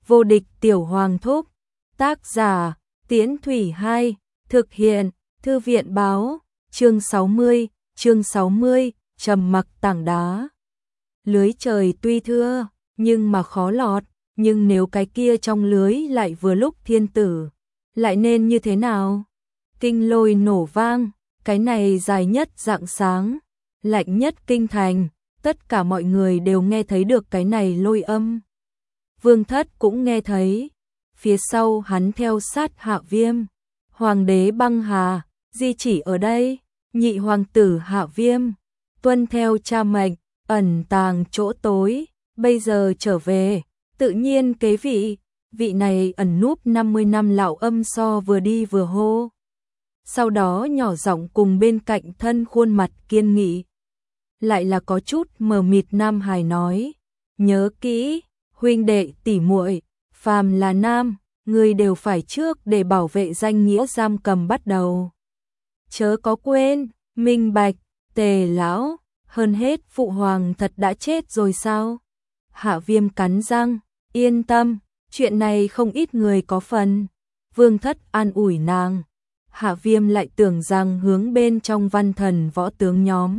Vô địch tiểu hoàng thúc. Tác giả, Tiễn Thủy 2, thực hiện, Thư viện báo, chương 60, trầm mặc tảng đá. Lưới trời tuy thưa, nhưng mà khó lọt, nhưng nếu cái kia trong lưới lại vừa lúc thiên tử, lại nên như thế nào? Kinh lôi nổ vang, cái này dài nhất rạng sáng, lạnh nhất kinh thành, tất cả mọi người đều nghe thấy được cái này lôi âm. Vương Thất cũng nghe thấy, phía sau hắn theo sát Hạ Viêm, hoàng đế băng hà, di chỉ ở đây, nhị hoàng tử Hạ Viêm, tuân theo cha mệnh, ẩn tàng chỗ tối, bây giờ trở về, tự nhiên kế vị này ẩn núp 50 năm lão âm so vừa đi vừa hô. Sau đó nhỏ giọng cùng bên cạnh thân khuôn mặt kiên nghị. Lại là có chút mờ mịt nam hài nói, nhớ kỹ, huynh đệ tỷ muội, phàm là nam, người đều phải trước để bảo vệ danh nghĩa giam cầm bắt đầu. Chớ có quên, minh bạch, Tề lão, hơn hết phụ hoàng thật đã chết rồi sao? Hạ Viêm cắn răng, yên tâm, chuyện này không ít người có phần. Vương Thất an ủi nàng. Hạ Viêm lại tưởng rằng hướng bên trong văn thần võ tướng nhóm.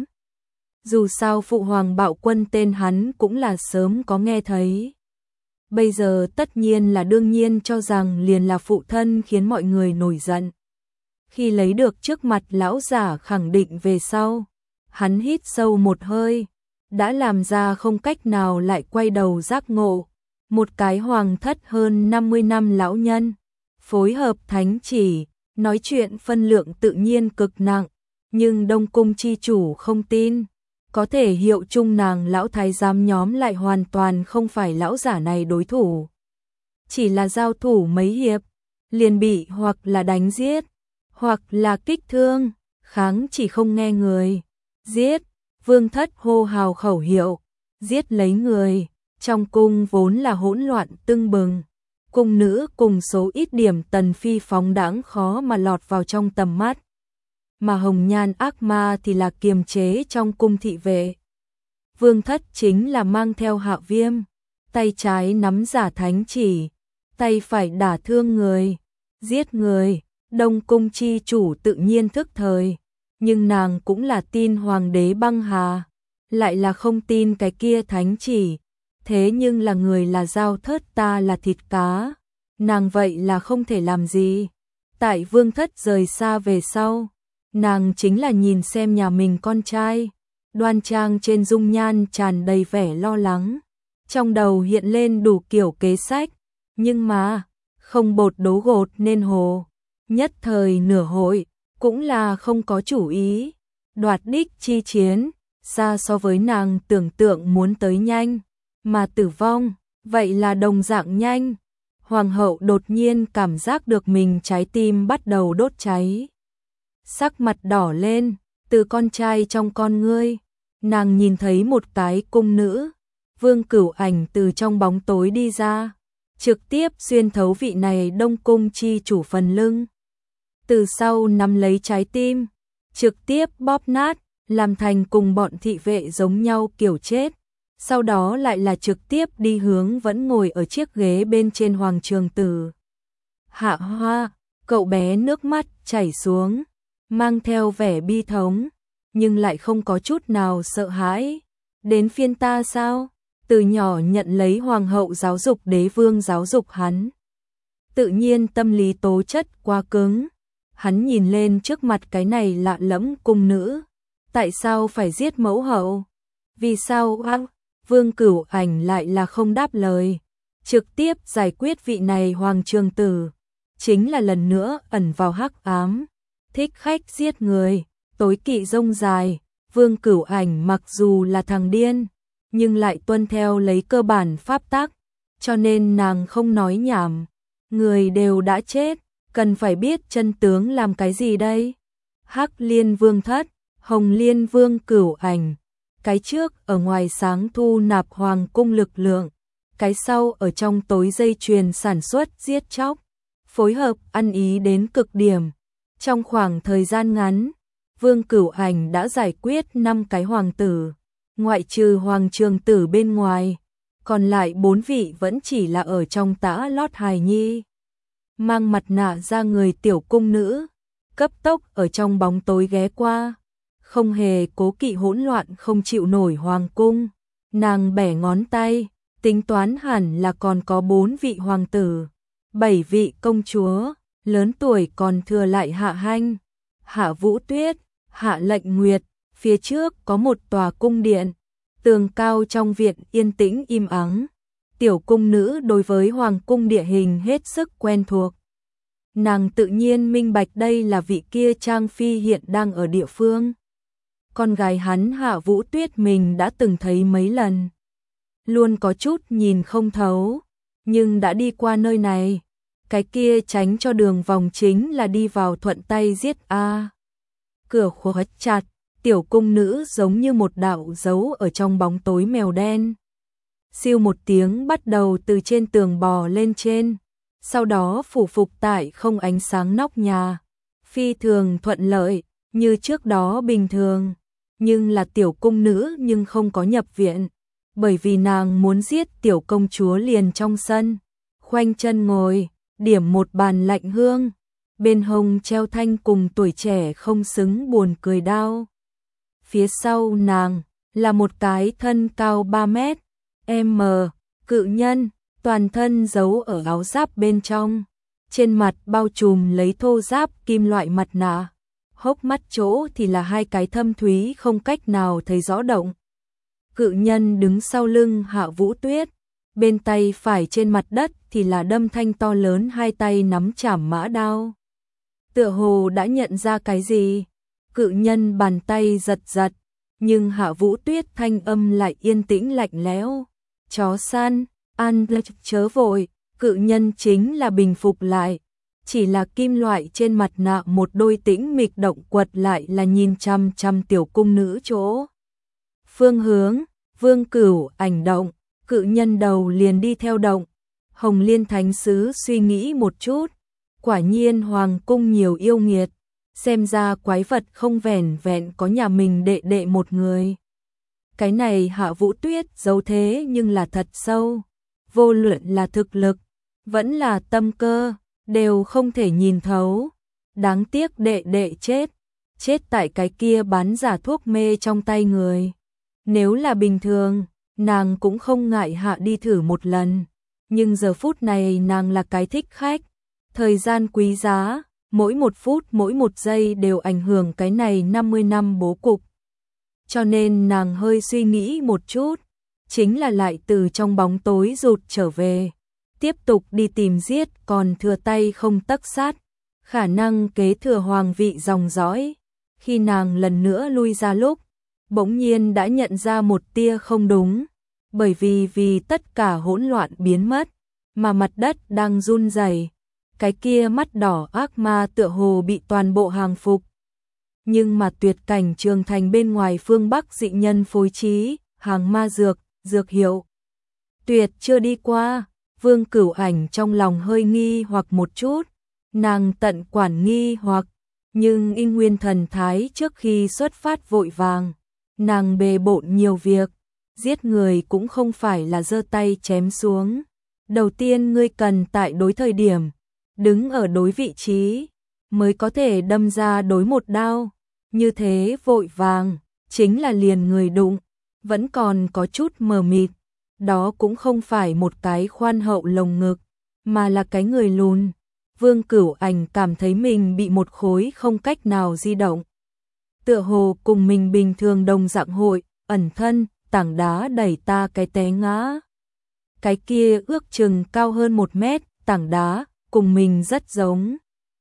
Dù sao phụ hoàng bạo quân tên hắn cũng là sớm có nghe thấy. Bây giờ tất nhiên là đương nhiên cho rằng liền là phụ thân khiến mọi người nổi giận. Khi lấy được trước mặt lão giả khẳng định về sau, hắn hít sâu một hơi, đã làm ra không cách nào lại quay đầu giác ngộ. Một cái hoàng thất hơn 50 năm lão nhân, phối hợp thánh chỉ, nói chuyện phân lượng tự nhiên cực nặng, nhưng Đông Cung chi chủ không tin. Có thể hiệu chung nàng lão thái giám nhóm lại hoàn toàn không phải lão giả này đối thủ. Chỉ là giao thủ mấy hiệp, liền bị hoặc là đánh giết, hoặc là kích thương, kháng chỉ không nghe người. Giết, Vương Thất hô hào khẩu hiệu, giết lấy người, trong cung vốn là hỗn loạn tưng bừng. Cung nữ cùng số ít điểm tần phi phóng đãng khó mà lọt vào trong tầm mắt. Mà hồng nhan ác ma thì là kiềm chế trong cung thị vệ. Vương Thất chính là mang theo Hạ Viêm, tay trái nắm giả thánh chỉ, tay phải đả thương người, giết người. Đông Cung chi chủ tự nhiên thức thời, nhưng nàng cũng là tin hoàng đế băng hà, lại là không tin cái kia thánh chỉ. Thế nhưng là người là dao thớt, ta là thịt cá, nàng vậy là không thể làm gì. Tại Vương Thất rời xa về sau, nàng chính là nhìn xem nhà mình con trai, đoan trang trên dung nhan tràn đầy vẻ lo lắng. Trong đầu hiện lên đủ kiểu kế sách, nhưng mà, không bột đấu gột nên hồ. Nhất thời nửa hội, cũng là không có chủ ý. Đoạt đích chi chiến, xa so với nàng tưởng tượng muốn tới nhanh, mà tử vong, vậy là đồng dạng nhanh. Hoàng hậu đột nhiên cảm giác được mình trái tim bắt đầu đốt cháy. Sắc mặt đỏ lên, từ con trai trong con ngươi, nàng nhìn thấy một cái cung nữ, Vương Cửu Ảnh từ trong bóng tối đi ra, trực tiếp xuyên thấu vị này Đông Cung chi chủ phần lưng. Từ sau nắm lấy trái tim, trực tiếp bóp nát, làm thành cùng bọn thị vệ giống nhau kiểu chết. Sau đó lại là trực tiếp đi hướng vẫn ngồi ở chiếc ghế bên trên hoàng trường tử. Hạ Hoa, cậu bé nước mắt chảy xuống, mang theo vẻ bi thống, nhưng lại không có chút nào sợ hãi. Đến phiên ta sao? Từ nhỏ nhận lấy hoàng hậu giáo dục, đế vương giáo dục hắn. Tự nhiên tâm lý tố chất quá cứng. Hắn nhìn lên trước mặt cái này lạ lẫm cung nữ. Tại sao phải giết mẫu hậu? Vì sao? Vương Cửu Ảnh lại là không đáp lời. Trực tiếp giải quyết vị này hoàng trường tử. Chính là lần nữa ẩn vào hắc ám. Thích khách giết người, tối kỵ rông dài. Vương Cửu Ảnh mặc dù là thằng điên, nhưng lại tuân theo lấy cơ bản pháp tắc. Cho nên nàng không nói nhảm. Người đều đã chết, cần phải biết chân tướng làm cái gì đây? Hắc Liên Vương Thất, Hồng Liên Vương Cửu Ảnh. Cái trước ở ngoài sáng thu nạp hoàng cung lực lượng, cái sau ở trong tối dây chuyền sản xuất giết chóc, phối hợp ăn ý đến cực điểm. Trong khoảng thời gian ngắn, Vương Cửu Ảnh đã giải quyết 5 cái hoàng tử, ngoại trừ hoàng trường tử bên ngoài, còn lại 4 vị vẫn chỉ là ở trong tã lót hài nhi. Mang mặt nạ ra người tiểu cung nữ, cấp tốc ở trong bóng tối ghé qua, không hề cố kỵ hỗn loạn không chịu nổi hoàng cung. Nàng bẻ ngón tay, tính toán hẳn là còn có 4 vị hoàng tử, 7 vị công chúa, lớn tuổi còn thừa lại Hạ Hanh, Hạ Vũ Tuyết, Hạ Lệnh Nguyệt, phía trước có một tòa cung điện, tường cao trong viện yên tĩnh im ắng. Tiểu cung nữ đối với hoàng cung địa hình hết sức quen thuộc. Nàng tự nhiên minh bạch đây là vị kia Trang Phi hiện đang ở địa phương. Con gái hắn Hạ Vũ Tuyết mình đã từng thấy mấy lần. Luôn có chút nhìn không thấu, nhưng đã đi qua nơi này. Cái kia tránh cho đường vòng chính là đi vào thuận tay giết a. Cửa khóa chặt, tiểu cung nữ giống như một đạo dấu ở trong bóng tối mèo đen. Siêu một tiếng bắt đầu từ trên tường bò lên trên, sau đó phủ phục tại không ánh sáng nóc nhà. Phi thường thuận lợi, như trước đó bình thường, nhưng là tiểu cung nữ nhưng không có nhập viện, bởi vì nàng muốn giết tiểu công chúa liền trong sân. Khoanh chân ngồi, điểm một bàn lạnh hương, bên hông treo thanh cùng tuổi trẻ không xứng buồn cười đao. Phía sau nàng là một cái thân cao 3 mét, m, cự nhân, toàn thân giấu ở áo giáp bên trong, trên mặt bao trùm lấy thô giáp kim loại mặt nạ, hốc mắt chỗ thì là 2 cái thâm thúy không cách nào thấy rõ động. Cự nhân đứng sau lưng Hạ Vũ Tuyết, bên tay phải trên mặt đất thì là đâm thanh to lớn, 2 tay nắm chảm mã đao. Tựa hồ đã nhận ra cái gì, cự nhân bàn tay giật giật, nhưng Hạ Vũ Tuyết thanh âm lại yên tĩnh lạnh lẽo. Chó săn, ăn chớ vội, cự nhân chính là bình phục lại. Chỉ là kim loại trên mặt nạ một đôi tĩnh mịch động quật lại là nhìn chăm chăm tiểu cung nữ chỗ. Phương hướng, Vương Cửu ảnh động, cự nhân đầu liền đi theo động. Hồng Liên Thánh Sứ suy nghĩ một chút, quả nhiên hoàng cung nhiều yêu nghiệt, xem ra quái vật không vẻn vẹn có nhà mình đệ đệ một người. Cái này Hạ Vũ Tuyết giấu thế nhưng là thật sâu, vô luận là thực lực, vẫn là tâm cơ, đều không thể nhìn thấu. Đáng tiếc đệ đệ chết tại cái kia bán giả thuốc mê trong tay người. Nếu là bình thường, nàng cũng không ngại hạ đi thử một lần, nhưng giờ phút này nàng là cái thích khách, thời gian quý giá, mỗi một phút mỗi một giây đều ảnh hưởng cái này 50 năm bố cục. Cho nên nàng hơi suy nghĩ một chút, chính là lại từ trong bóng tối rụt trở về, tiếp tục đi tìm giết còn thừa tay không tấc sát, khả năng kế thừa hoàng vị dòng dõi. Khi nàng lần nữa lui ra lúc, bỗng nhiên đã nhận ra một tia không đúng, bởi vì tất cả hỗn loạn biến mất, mà mặt đất đang run rẩy. Cái kia mắt đỏ ác ma tựa hồ bị toàn bộ hàng phục. Nhưng mà tuyệt cảnh trường thành bên ngoài phương Bắc dị nhân phối trí, hàng ma dược hiệu. Tuyệt chưa đi qua, Vương Cửu ảnh trong lòng hơi nghi hoặc một chút, nàng tận quản nghi hoặc, nhưng in nguyên thần thái trước khi xuất phát vội vàng, nàng bề bộn nhiều việc, giết người cũng không phải là giơ tay chém xuống. Đầu tiên ngươi cần tại đối thời điểm, đứng ở đối vị trí, mới có thể đâm ra đối một đao, như thế vội vàng, chính là liền người đụng, vẫn còn có chút mờ mịt, đó cũng không phải một cái khoan hậu lồng ngực, mà là cái người lùn. Vương Cửu ảnh cảm thấy mình bị một khối không cách nào di động. Tựa hồ cùng mình bình thường đồng dạng hội, ẩn thân, tảng đá đẩy ta cái té ngã. Cái kia ước chừng cao hơn 1 mét, tảng đá, cùng mình rất giống.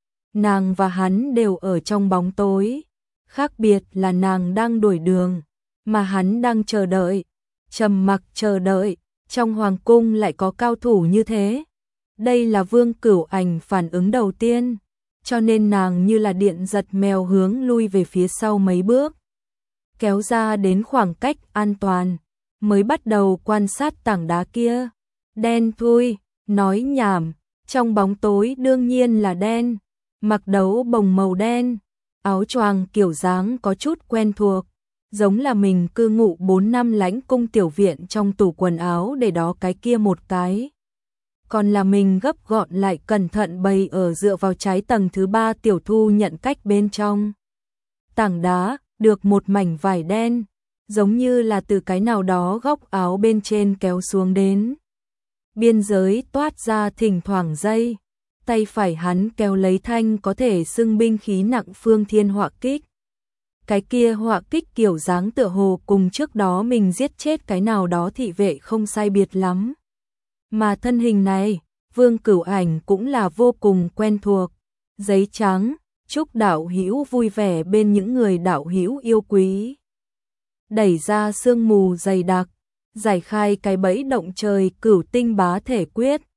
Nàng và hắn đều ở trong bóng tối, khác biệt là nàng đang đuổi đường, mà hắn đang chờ đợi, trầm mặc chờ đợi, trong hoàng cung lại có cao thủ như thế. Đây là Vương Cửu ảnh phản ứng đầu tiên, cho nên nàng như là điện giật mèo hướng lui về phía sau mấy bước, kéo ra đến khoảng cách an toàn, mới bắt đầu quan sát tảng đá kia. Đen thui, nói nhảm, trong bóng tối đương nhiên là đen, mặc đấu bồng màu đen, áo choàng kiểu dáng có chút quen thuộc, giống là mình cư ngụ 4 năm lãnh cung tiểu viện trong tủ quần áo để đó cái kia một cái. Còn là mình gấp gọn lại cẩn thận bày ở dựa vào trái tầng thứ 3 tiểu thu nhận cách bên trong. Tảng đá, được một mảnh vải đen, giống như là từ cái nào đó góc áo bên trên kéo xuống đến. Biên giới toát ra thỉnh thoảng dây, tay phải hắn kéo lấy thanh có thể xưng binh khí nặng phương thiên họa kích. Cái kia họa kích kiểu dáng tựa hồ cùng trước đó mình giết chết cái nào đó thị vệ không sai biệt lắm. Mà thân hình này, Vương Cửu Ảnh cũng là vô cùng quen thuộc. Giấy trắng, chúc đạo hữu vui vẻ bên những người đạo hữu yêu quý. Đẩy ra sương mù dày đặc, giải khai cái bẫy động trời Cửu Tinh Bá Thể Quyết.